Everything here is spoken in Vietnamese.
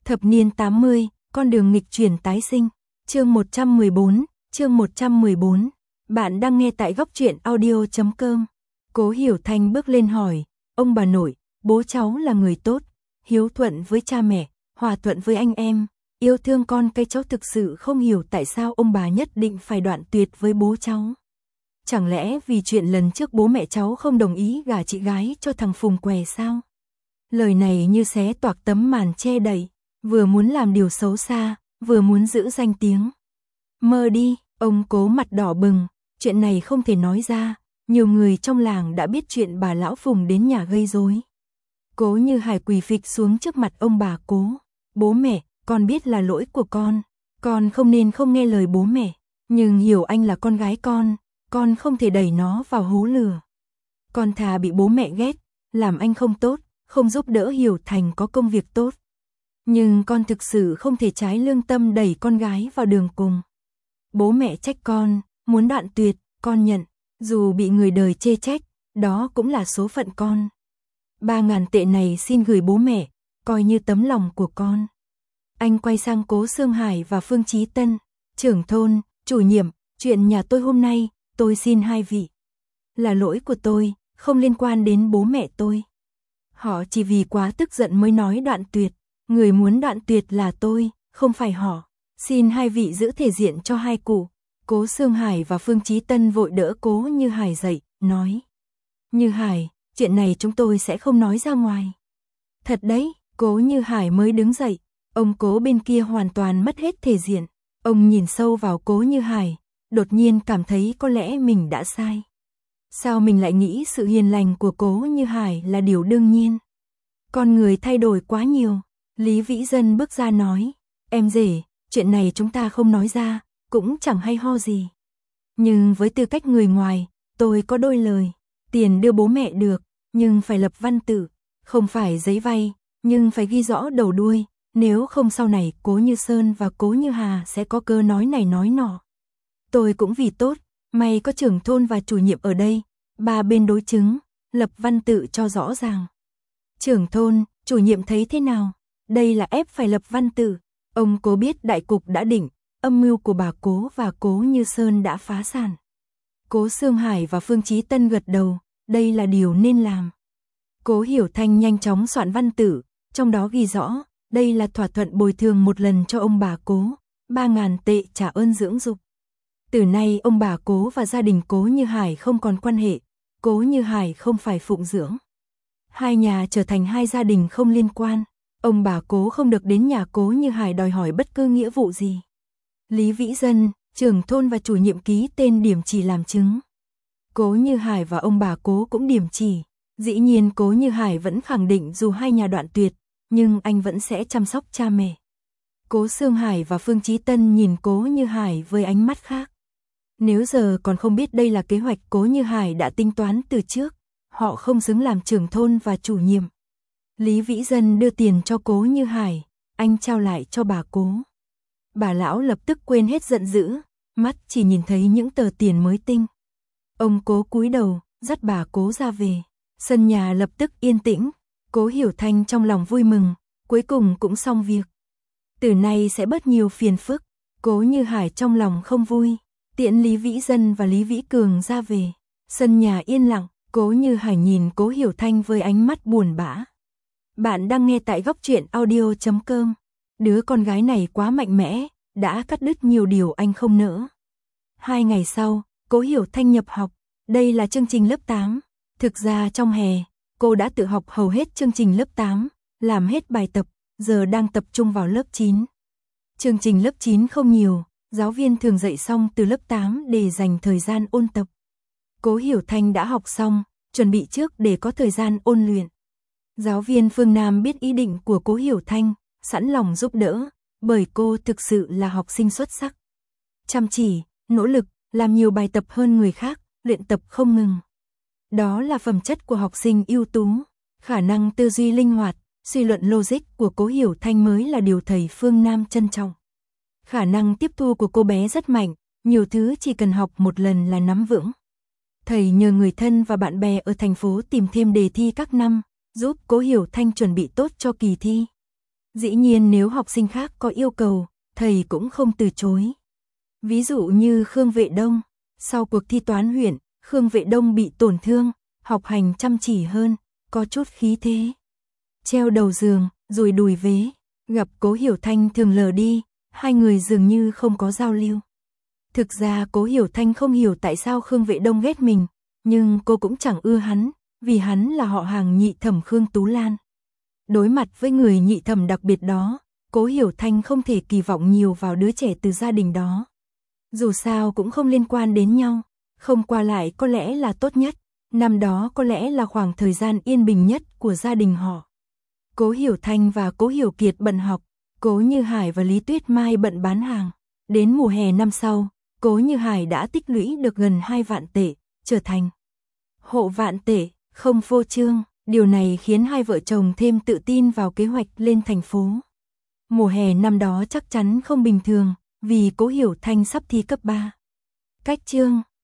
Thập niên 80, con đường nghịch chuyển tái sinh. Chương 114. Bạn đang nghe tại góc truyện audio.com. Cố Hiểu Thanh bước lên hỏi, ông bà nội, bố cháu là người tốt, hiếu thuận với cha mẹ, hòa thuận với anh em, yêu thương con cái, cháu thực sự không hiểu tại sao ông bà nhất định phải đoạn tuyệt với bố cháu. Chẳng lẽ vì chuyện lần trước bố mẹ cháu không đồng ý gả chị gái cho thằng Phùng què sao? Lời này như xé toạc tấm màn che đậy, vừa muốn làm điều xấu xa, vừa muốn giữ danh tiếng. Mơ đi, ông Cố mặt đỏ bừng, chuyện này không thể nói ra, nhiều người trong làng đã biết chuyện bà lão Phùng đến nhà gây rối. Cố Như Hải quỳ phịch xuống trước mặt ông bà Cố. Bố mẹ, con biết là lỗi của con không nên không nghe lời bố mẹ, nhưng hiểu anh là con gái con không thể đẩy nó vào hố lửa. Con thà bị bố mẹ ghét, làm anh không tốt, không giúp đỡ Hiểu Thành có công việc tốt. Nhưng con thực sự không thể trái lương tâm đẩy con gái vào đường cùng. Bố mẹ trách con, muốn đoạn tuyệt, con nhận, dù bị người đời chê trách, đó cũng là số phận con. 3.000 tệ này xin gửi bố mẹ, coi như tấm lòng của con. Anh quay sang Cố Sương Hải và Phương Chí Tân, trưởng thôn, chủ nhiệm, chuyện nhà tôi hôm nay, tôi xin hai vị. Là lỗi của tôi, không liên quan đến bố mẹ tôi. Họ chỉ vì quá tức giận mới nói đoạn tuyệt, người muốn đoạn tuyệt là tôi, không phải họ. Xin hai vị giữ thể diện cho hai cụ. Cố Sương Hải và Phương Chí Tân vội đỡ Cố Như Hải dậy, nói. Như Hải, chuyện này chúng tôi sẽ không nói ra ngoài. Thật đấy, Cố Như Hải mới đứng dậy, ông Cố bên kia hoàn toàn mất hết thể diện. Ông nhìn sâu vào Cố Như Hải, đột nhiên cảm thấy có lẽ mình đã sai. Sao mình lại nghĩ sự hiền lành của Cố Như Hải là điều đương nhiên? Con người thay đổi quá nhiều. Lý Vĩ Dân bước ra nói, em rể, chuyện này chúng ta không nói ra, cũng chẳng hay ho gì. Nhưng với tư cách người ngoài, tôi có đôi lời. Tiền đưa bố mẹ được, nhưng phải lập văn tự, không phải giấy vay, nhưng phải ghi rõ đầu đuôi. Nếu không sau này Cố Như Sơn và Cố Như Hà sẽ có cơ nói này nói nọ. Tôi cũng vì tốt, may có trưởng thôn và chủ nhiệm ở đây, ba bên đối chứng, lập văn tự cho rõ ràng. Trưởng thôn, chủ nhiệm thấy thế nào? Đây là ép phải lập văn tự. Ông Cố biết đại cục đã định, âm mưu của bà Cố và Cố Như Sơn đã phá sản. Cố Sương Hải và Phương Chí Tân gật đầu, đây là điều nên làm. Cố Hiểu Thanh nhanh chóng soạn văn tự, trong đó ghi rõ, đây là thỏa thuận bồi thường một lần cho ông bà Cố, 3.000 tệ trả ơn dưỡng dục. Từ nay ông bà Cố và gia đình Cố Như Hải không còn quan hệ, Cố Như Hải không phải phụng dưỡng. Hai nhà trở thành hai gia đình không liên quan, ông bà Cố không được đến nhà Cố Như Hải đòi hỏi bất cứ nghĩa vụ gì. Lý Vĩ Dân, trưởng thôn và chủ nhiệm ký tên điểm chỉ làm chứng. Cố Như Hải và ông bà Cố cũng điểm chỉ. Dĩ nhiên Cố Như Hải vẫn khẳng định dù hai nhà đoạn tuyệt, nhưng anh vẫn sẽ chăm sóc cha mẹ. Cố Sương Hải và Phương Chí Tân nhìn Cố Như Hải với ánh mắt khác. Nếu giờ còn không biết đây là kế hoạch Cố Như Hải đã tính toán từ trước, họ không xứng làm trưởng thôn và chủ nhiệm. Lý Vĩ Dân đưa tiền cho Cố Như Hải, anh trao lại cho bà Cố. Bà lão lập tức quên hết giận dữ, mắt chỉ nhìn thấy những tờ tiền mới tinh. Ông Cố cúi đầu, dắt bà Cố ra về. Sân nhà lập tức yên tĩnh, Cố Hiểu Thanh trong lòng vui mừng, cuối cùng cũng xong việc. Từ nay sẽ bớt nhiều phiền phức. Cố Như Hải trong lòng không vui, tiễn Lý Vĩ Dân và Lý Vĩ Cường ra về. Sân nhà yên lặng, Cố Như Hải nhìn Cố Hiểu Thanh với ánh mắt buồn bã. Bạn đang nghe tại góc truyện audio.com. Đứa con gái này quá mạnh mẽ, đã cắt đứt nhiều điều anh không nỡ. 2 ngày sau, Cố Hiểu Thanh nhập học, đây là chương trình lớp 8. Thực ra trong hè, cô đã tự học hầu hết chương trình lớp 8, làm hết bài tập, giờ đang tập trung vào lớp 9. Chương trình lớp 9 không nhiều, giáo viên thường dạy xong từ lớp 8 để dành thời gian ôn tập. Cố Hiểu Thanh đã học xong, chuẩn bị trước để có thời gian ôn luyện. Giáo viên Phương Nam biết ý định của Cố Hiểu Thanh, sẵn lòng giúp đỡ, bởi cô thực sự là học sinh xuất sắc. Chăm chỉ, nỗ lực, làm nhiều bài tập hơn người khác, luyện tập không ngừng. Đó là phẩm chất của học sinh ưu tú, khả năng tư duy linh hoạt, suy luận logic của Cố Hiểu Thanh mới là điều thầy Phương Nam trân trọng. Khả năng tiếp thu của cô bé rất mạnh, nhiều thứ chỉ cần học một lần là nắm vững. Thầy nhờ người thân và bạn bè ở thành phố tìm thêm đề thi các năm, giúp Cố Hiểu Thanh chuẩn bị tốt cho kỳ thi. Dĩ nhiên nếu học sinh khác có yêu cầu, thầy cũng không từ chối. Ví dụ như Khương Vệ Đông, sau cuộc thi toán huyện, Khương Vệ Đông bị tổn thương, học hành chăm chỉ hơn, có chút khí thế. Treo đầu giường, rồi đùi vế, gặp Cố Hiểu Thanh thường lờ đi, hai người dường như không có giao lưu. Thực ra Cố Hiểu Thanh không hiểu tại sao Khương Vệ Đông ghét mình, nhưng cô cũng chẳng ưa hắn, vì hắn là họ hàng nhị thẩm Khương Tú Lan. Đối mặt với người nhị thẩm đặc biệt đó, Cố Hiểu Thanh không thể kỳ vọng nhiều vào đứa trẻ từ gia đình đó. Dù sao cũng không liên quan đến nhau, không qua lại có lẽ là tốt nhất, năm đó có lẽ là khoảng thời gian yên bình nhất của gia đình họ. Cố Hiểu Thanh và Cố Hiểu Kiệt bận học, Cố Như Hải và Lý Tuyết Mai bận bán hàng. Đến mùa hè năm sau, Cố Như Hải đã tích lũy được gần 2 vạn tệ, trở thành hộ vạn tệ, không phô trương. Điều này khiến hai vợ chồng thêm tự tin vào kế hoạch lên thành phố. Mùa hè năm đó chắc chắn không bình thường, vì Cố Hiểu Thanh sắp thi cấp 3. Cách chương